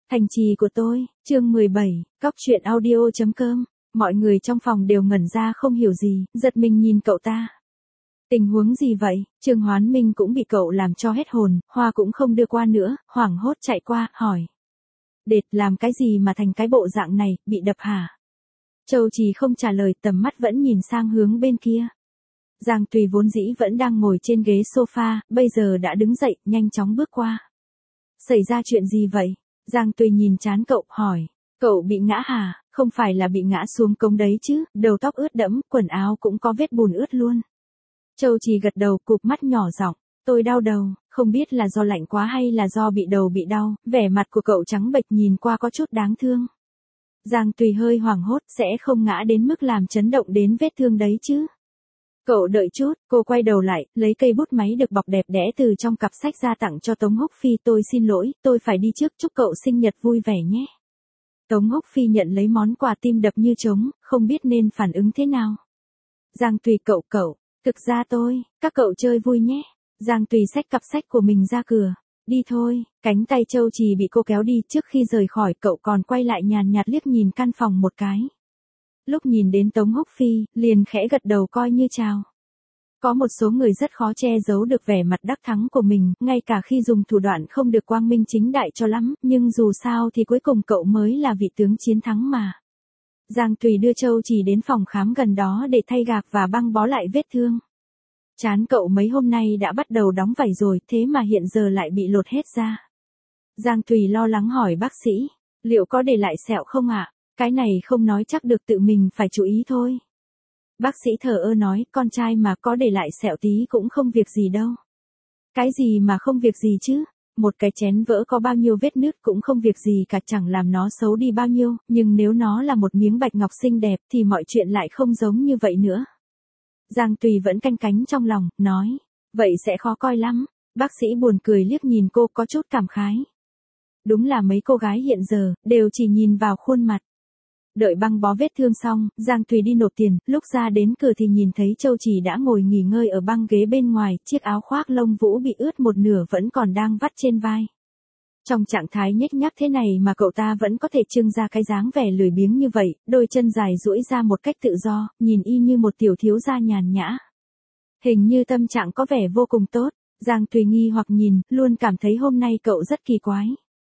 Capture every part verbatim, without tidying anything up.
Thành trì của tôi, chương mười bảy, cóc truyện audio chấm com. Mọi người trong phòng đều ngẩn ra không hiểu gì, giật mình nhìn cậu ta. Tình huống gì vậy? Trương Hoán Minh cũng bị cậu làm cho hết hồn, hoa cũng không đưa qua nữa, hoảng hốt chạy qua, hỏi. Đệt, làm cái gì mà thành cái bộ dạng này, bị đập hả? Châu Trì không trả lời, tầm mắt vẫn nhìn sang hướng bên kia. Giang Tùy vốn dĩ vẫn đang ngồi trên ghế sofa, bây giờ đã đứng dậy, nhanh chóng bước qua. Xảy ra chuyện gì vậy? Giang Tùy nhìn trán cậu, hỏi. Cậu bị ngã hả? Không phải là bị ngã xuống cống đấy chứ, đầu tóc ướt đẫm, quần áo cũng có vết bùn ướt luôn. Châu Trì gật đầu, cụp mắt nhỏ giọng. Tôi đau đầu, không biết là do lạnh quá hay là do bị đầu bị đau, vẻ mặt của cậu trắng bệch nhìn qua có chút đáng thương. Giang Tùy hơi hoảng hốt, sẽ không ngã đến mức làm chấn động đến vết thương đấy chứ. Cậu đợi chút, cô quay đầu lại, lấy cây bút máy được bọc đẹp đẽ từ trong cặp sách ra tặng cho Tống Húc Phi. Tôi xin lỗi, tôi phải đi trước, chúc cậu sinh nhật vui vẻ nhé. Tống Húc Phi nhận lấy món quà, tim đập như trống, không biết nên phản ứng thế nào. Giang Tùy cậu cậu, thực ra tôi, các cậu chơi vui nhé. Giang Tùy xách cặp sách của mình ra cửa. Đi thôi, cánh tay Châu Trì bị cô kéo đi, trước khi rời khỏi cậu còn quay lại nhàn nhạt liếc nhìn căn phòng một cái. Lúc nhìn đến Tống Húc Phi, liền khẽ gật đầu coi như chào. Có một số người rất khó che giấu được vẻ mặt đắc thắng của mình, ngay cả khi dùng thủ đoạn không được quang minh chính đại cho lắm, nhưng dù sao thì cuối cùng cậu mới là vị tướng chiến thắng mà. Giang Tùy đưa Châu Trì đến phòng khám gần đó để thay gạc và băng bó lại vết thương. Trán cậu mấy hôm nay đã bắt đầu đóng vảy rồi, thế mà hiện giờ lại bị lột hết ra. Giang Tùy lo lắng hỏi bác sĩ, liệu có để lại sẹo không ạ? Cái này không nói chắc được, tự mình phải chú ý thôi. Bác sĩ thờ ơ nói, con trai mà có để lại sẹo tí cũng không việc gì đâu. Cái gì mà không việc gì chứ? Một cái chén vỡ có bao nhiêu vết nứt cũng không việc gì cả, chẳng làm nó xấu đi bao nhiêu, nhưng nếu nó là một miếng bạch ngọc xinh đẹp thì mọi chuyện lại không giống như vậy nữa. Giang Tùy vẫn canh cánh trong lòng, nói, vậy sẽ khó coi lắm. Bác sĩ buồn cười liếc nhìn cô, có chút cảm khái. Đúng là mấy cô gái hiện giờ, đều chỉ nhìn vào khuôn mặt. Đợi băng bó vết thương xong, Giang Tùy đi nộp tiền, lúc ra đến cửa thì nhìn thấy Châu Trì đã ngồi nghỉ ngơi ở băng ghế bên ngoài, chiếc áo khoác lông vũ bị ướt một nửa vẫn còn đang vắt trên vai. Trong trạng thái nhếch nhác thế này mà cậu ta vẫn có thể trưng ra cái dáng vẻ lười biếng như vậy, đôi chân dài duỗi ra một cách tự do, nhìn y như một tiểu thiếu gia nhàn nhã. Hình như tâm trạng có vẻ vô cùng tốt, Giang Tùy nghi hoặc nhìn, luôn cảm thấy hôm nay cậu rất kỳ quái.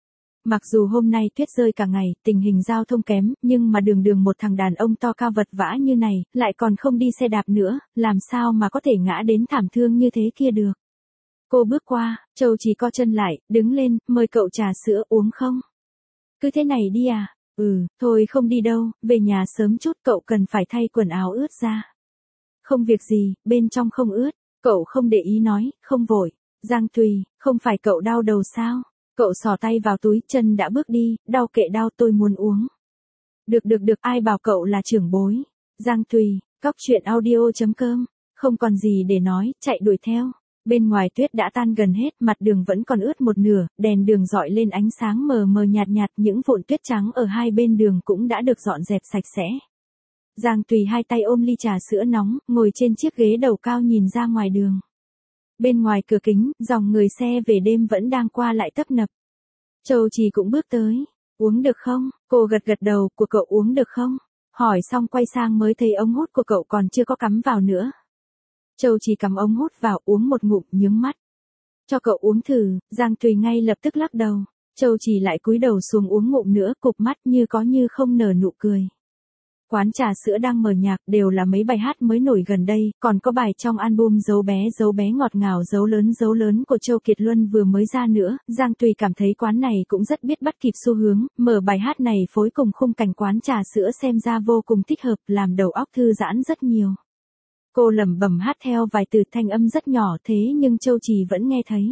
Mặc dù hôm nay tuyết rơi cả ngày, tình hình giao thông kém, nhưng mà đường đường một thằng đàn ông to cao vật vã như này, lại còn không đi xe đạp nữa, làm sao mà có thể ngã đến thảm thương như thế kia được. Cô bước qua, Châu Trì co chân lại, đứng lên, mời cậu trà sữa uống không? Cứ thế này đi à? Ừ, thôi không đi đâu, về nhà sớm chút, cậu cần phải thay quần áo ướt ra. Không việc gì, bên trong không ướt, cậu không để ý nói, không vội. Giang Tùy, không phải cậu đau đầu sao? Cậu xỏ tay vào túi, chân đã bước đi, đau kệ đau, tôi muốn uống. Được được được, ai bảo cậu là trưởng bối. Giang Tùy, cóc truyện audio chấm com, không còn gì để nói, chạy đuổi theo. Bên ngoài tuyết đã tan gần hết, mặt đường vẫn còn ướt một nửa, đèn đường dọi lên ánh sáng mờ mờ nhạt nhạt, những vụn tuyết trắng ở hai bên đường cũng đã được dọn dẹp sạch sẽ. Giang Tùy hai tay ôm ly trà sữa nóng, ngồi trên chiếc ghế đầu cao nhìn ra ngoài đường. Bên ngoài cửa kính, dòng người xe về đêm vẫn đang qua lại tấp nập. Châu Trì cũng bước tới. Uống được không? Cô gật gật đầu, của cậu uống được không? Hỏi xong quay sang mới thấy ống hút của cậu còn chưa có cắm vào nữa. Châu Trì cắm ống hút vào, uống một ngụm, nhướng mắt. Cho cậu uống thử. Giang Tùy ngay lập tức lắc đầu. Châu Trì lại cúi đầu xuống uống ngụm nữa, cụp mắt như có như không nở nụ cười. Quán trà sữa đang mở nhạc, đều là mấy bài hát mới nổi gần đây, còn có bài trong album Dấu bé dấu bé ngọt ngào dấu lớn dấu lớn của Châu Kiệt Luân vừa mới ra nữa. Giang Tùy cảm thấy quán này cũng rất biết bắt kịp xu hướng, mở bài hát này phối cùng khung cảnh quán trà sữa xem ra vô cùng thích hợp, làm đầu óc thư giãn rất nhiều. Cô lẩm bẩm hát theo vài từ, thanh âm rất nhỏ thế nhưng Châu Trì vẫn nghe thấy.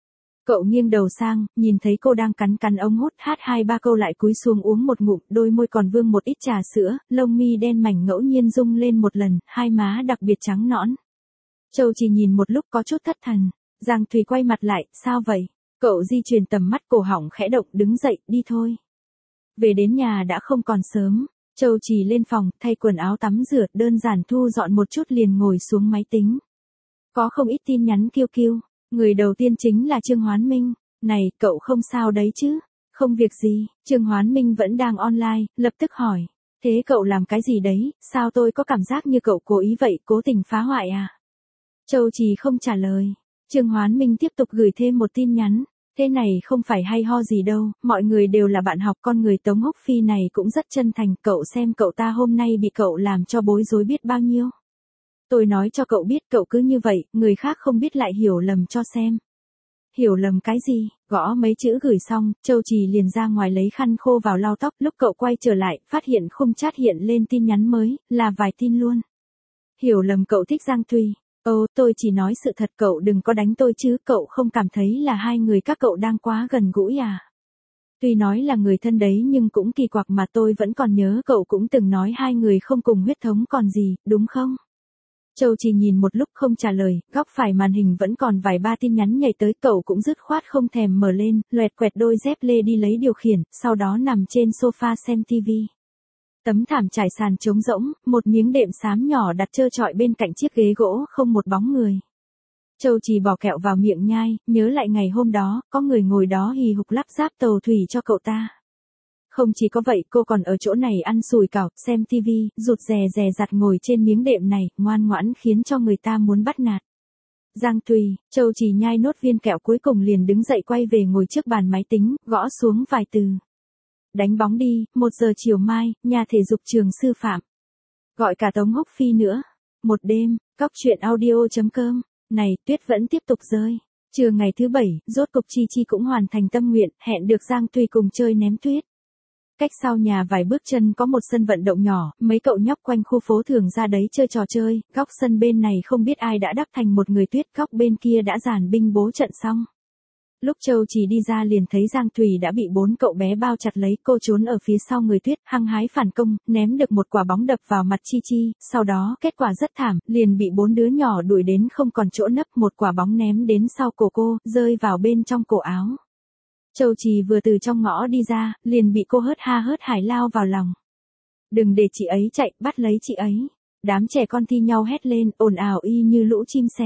Cậu nghiêng đầu sang, nhìn thấy cô đang cắn cắn ống hút, hát hai ba câu lại cúi xuống uống một ngụm, đôi môi còn vương một ít trà sữa, lông mi đen mảnh ngẫu nhiên rung lên một lần, hai má đặc biệt trắng nõn. Châu Trì nhìn một lúc có chút thất thần. Giang Tùy quay mặt lại, sao vậy? Cậu di chuyển tầm mắt, cổ họng khẽ động, đứng dậy, đi thôi. Về đến nhà đã không còn sớm. Châu Trì lên phòng, thay quần áo tắm rửa, đơn giản thu dọn một chút liền ngồi xuống máy tính. Có không ít tin nhắn kêu kêu. Người đầu tiên chính là Trương Hoán Minh. Này, cậu không sao đấy chứ? Không việc gì, Trương Hoán Minh vẫn đang online, lập tức hỏi. Thế cậu làm cái gì đấy, sao tôi có cảm giác như cậu cố ý vậy, cố tình phá hoại à? Châu Trì không trả lời. Trương Hoán Minh tiếp tục gửi thêm một tin nhắn. Thế này không phải hay ho gì đâu, mọi người đều là bạn học, con người Tống Húc Phi này cũng rất chân thành, cậu xem cậu ta hôm nay bị cậu làm cho bối rối biết bao nhiêu. Tôi nói cho cậu biết cậu cứ như vậy, người khác không biết lại hiểu lầm cho xem. Hiểu lầm cái gì, gõ mấy chữ gửi xong, Châu Trì liền ra ngoài lấy khăn khô vào lau tóc, lúc cậu quay trở lại, phát hiện khung chat hiện lên tin nhắn mới, là vài tin luôn. Hiểu lầm cậu thích Giang Thùy. Ồ, tôi chỉ nói sự thật, cậu đừng có đánh tôi chứ, cậu không cảm thấy là hai người các cậu đang quá gần gũi à? Tuy nói là người thân đấy nhưng cũng kỳ quặc mà tôi vẫn còn nhớ cậu cũng từng nói hai người không cùng huyết thống còn gì, đúng không? Châu Trì nhìn một lúc không trả lời, góc phải màn hình vẫn còn vài ba tin nhắn nhảy tới, cậu cũng dứt khoát không thèm mở lên, loẹt quẹt đôi dép lê đi lấy điều khiển, sau đó nằm trên sofa xem tivi. Tấm thảm trải sàn trống rỗng, một miếng đệm xám nhỏ đặt trơ trọi bên cạnh chiếc ghế gỗ, không một bóng người. Châu Trì bỏ kẹo vào miệng nhai, nhớ lại ngày hôm đó, có người ngồi đó hì hục lắp ráp tàu thủy cho cậu ta. Không chỉ có vậy, cô còn ở chỗ này ăn sùi cảo, xem tivi, rụt rè rè rặt ngồi trên miếng đệm này, ngoan ngoãn khiến cho người ta muốn bắt nạt. Giang Thùy, Châu Trì nhai nốt viên kẹo cuối cùng liền đứng dậy quay về ngồi trước bàn máy tính, gõ xuống vài từ. Đánh bóng đi, một giờ chiều mai, nhà thể dục trường sư phạm. Gọi cả Tống Húc Phi nữa. Một đêm, cóc truyện audio.com. Này, tuyết vẫn tiếp tục rơi. Trưa ngày thứ bảy, rốt cục Chi Chi cũng hoàn thành tâm nguyện, hẹn được Giang Thùy cùng chơi ném tuyết. Cách sau nhà vài bước chân có một sân vận động nhỏ, mấy cậu nhóc quanh khu phố thường ra đấy chơi trò chơi, góc sân bên này không biết ai đã đắp thành một người tuyết, góc bên kia đã dàn binh bố trận xong. Lúc Châu Trì đi ra liền thấy Giang Thùy đã bị bốn cậu bé bao chặt lấy, cô trốn ở phía sau người tuyết, hăng hái phản công, ném được một quả bóng đập vào mặt Chi Chi, sau đó kết quả rất thảm, liền bị bốn đứa nhỏ đuổi đến không còn chỗ nấp, một quả bóng ném đến sau cổ cô, rơi vào bên trong cổ áo. Châu Trì vừa từ trong ngõ đi ra, liền bị cô hớt ha hớt hải lao vào lòng. Đừng để chị ấy chạy, bắt lấy chị ấy. Đám trẻ con thi nhau hét lên, ồn ào y như lũ chim sẻ.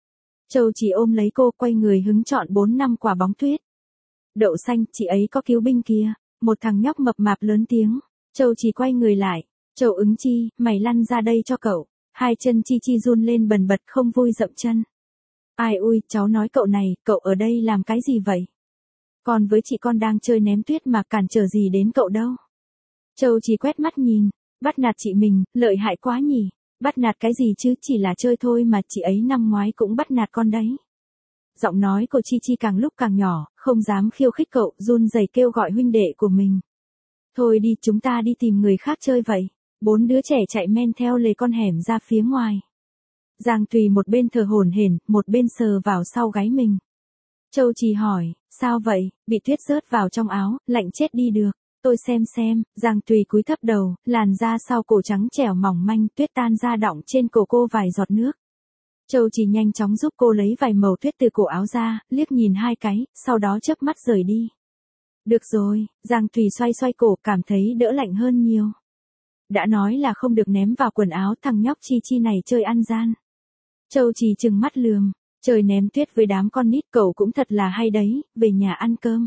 Châu Trì ôm lấy cô, quay người hứng chọn bốn năm quả bóng tuyết. Đậu xanh, chị ấy có cứu binh kìa. Một thằng nhóc mập mạp lớn tiếng. Châu Trì quay người lại. Châu Ứng Chi, mày lăn ra đây cho cậu. Hai chân Chi Chi run lên bần bật không vui dậm chân. Ai ui, cháu nói cậu này, cậu ở đây làm cái gì vậy? Còn với chị con đang chơi ném tuyết mà cản trở gì đến cậu đâu. Châu Trì quét mắt nhìn. Bắt nạt chị mình, lợi hại quá nhỉ. Bắt nạt cái gì chứ, chỉ là chơi thôi mà, chị ấy năm ngoái cũng bắt nạt con đấy. Giọng nói của Chi Chi càng lúc càng nhỏ, không dám khiêu khích cậu, run rẩy kêu gọi huynh đệ của mình. Thôi đi, chúng ta đi tìm người khác chơi vậy. Bốn đứa trẻ chạy men theo lề con hẻm ra phía ngoài. Giang Thùy một bên thở hổn hển, một bên sờ vào sau gáy mình. Châu Trì hỏi, sao vậy, bị tuyết rớt vào trong áo, lạnh chết đi được. Tôi xem xem, Giang Thùy cúi thấp đầu, làn da sau cổ trắng trẻo mỏng manh, tuyết tan ra đọng trên cổ cô vài giọt nước. Châu Trì nhanh chóng giúp cô lấy vài mẩu tuyết từ cổ áo ra, liếc nhìn hai cái, sau đó chớp mắt rời đi. Được rồi, Giang Thùy xoay xoay cổ, cảm thấy đỡ lạnh hơn nhiều. Đã nói là không được ném vào quần áo, thằng nhóc Chi Chi này chơi ăn gian. Châu Trì trừng mắt lườm, trời ném tuyết với đám con nít cậu cũng thật là hay đấy, về nhà ăn cơm.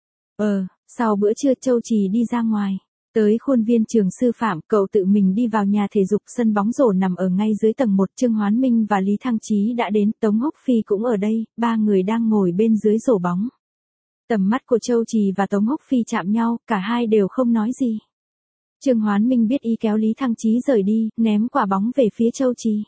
Ờ, sau bữa trưa Châu Trì đi ra ngoài. Tới khuôn viên trường sư phạm, cậu tự mình đi vào nhà thể dục, sân bóng rổ nằm ở ngay dưới tầng một, Trương Hoán Minh và Lý Thăng Chí đã đến, Tống Húc Phi cũng ở đây, ba người đang ngồi bên dưới rổ bóng. Tầm mắt của Châu Trì và Tống Húc Phi chạm nhau, cả hai đều không nói gì. Trương Hoán Minh biết ý kéo Lý Thăng Chí rời đi, ném quả bóng về phía Châu Trì.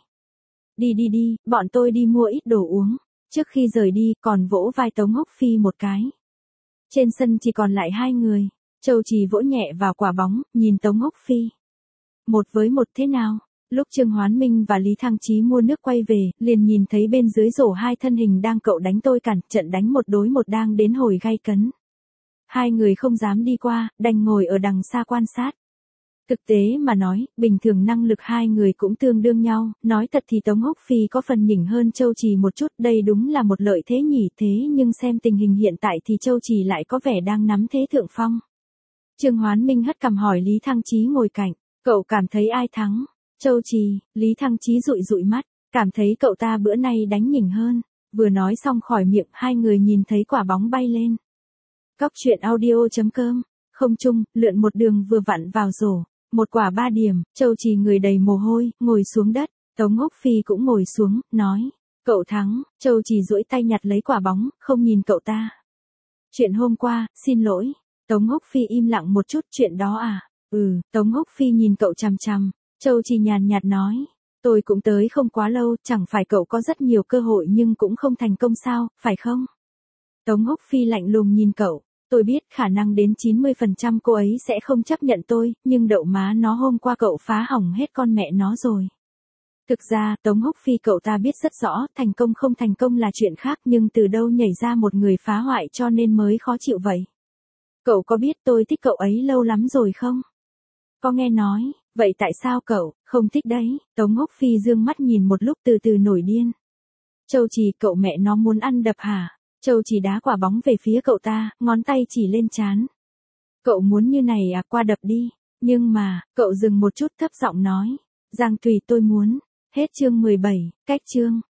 Đi đi đi, bọn tôi đi mua ít đồ uống. Trước khi rời đi, còn vỗ vai Tống Húc Phi một cái. Trên sân chỉ còn lại hai người. Châu Trì vỗ nhẹ vào quả bóng, nhìn Tống Húc Phi. Một với một thế nào? Lúc Trương Hoán Minh và Lý Thăng Chí mua nước quay về, liền nhìn thấy bên dưới rổ hai thân hình đang cậu đánh tôi cản, trận đánh một đối một đang đến hồi gay cấn. Hai người không dám đi qua, đành ngồi ở đằng xa quan sát. Thực tế mà nói, bình thường năng lực hai người cũng tương đương nhau, nói thật thì Tống Húc Phi có phần nhỉnh hơn Châu Trì một chút, đây đúng là một lợi thế nhỉ, thế nhưng xem tình hình hiện tại thì Châu Trì lại có vẻ đang nắm thế thượng phong. Trương Hoán Minh hất cằm hỏi Lý Thăng Chí ngồi cạnh, cậu cảm thấy ai thắng? Châu Trì, Lý Thăng Chí dụi dụi mắt, cảm thấy cậu ta bữa nay đánh nhỉnh hơn. Vừa nói xong khỏi miệng, hai người nhìn thấy quả bóng bay lên. Cóc truyện audio chấm com. Không trung, lượn một đường vừa vặn vào rổ. Một quả ba điểm, Châu Trì người đầy mồ hôi, ngồi xuống đất. Tống Húc Phi cũng ngồi xuống, nói. Cậu thắng, Châu Trì duỗi tay nhặt lấy quả bóng, không nhìn cậu ta. Chuyện hôm qua, xin lỗi. Tống Húc Phi im lặng một chút, chuyện đó à? Ừ, Tống Húc Phi nhìn cậu chằm chằm. Châu Trì nhàn nhạt nói. Tôi cũng tới không quá lâu, chẳng phải cậu có rất nhiều cơ hội nhưng cũng không thành công sao, phải không? Tống Húc Phi lạnh lùng nhìn cậu. Tôi biết khả năng đến chín mươi phần trăm cô ấy sẽ không chấp nhận tôi, nhưng đậu má nó hôm qua cậu phá hỏng hết con mẹ nó rồi. Thực ra, Tống Húc Phi cậu ta biết rất rõ, thành công không thành công là chuyện khác nhưng từ đâu nhảy ra một người phá hoại cho nên mới khó chịu vậy. Cậu có biết tôi thích cậu ấy lâu lắm rồi không? Có nghe nói, vậy tại sao cậu không thích đấy? Tống Húc Phi dương mắt nhìn một lúc từ từ nổi điên. Châu Trì cậu mẹ nó muốn ăn đập hả? Châu Trì đá quả bóng về phía cậu ta, ngón tay chỉ lên trán. Cậu muốn như này à, qua đập đi. Nhưng mà, cậu dừng một chút thấp giọng nói. Giang Thùy tôi muốn. Hết chương mười bảy, cách chương.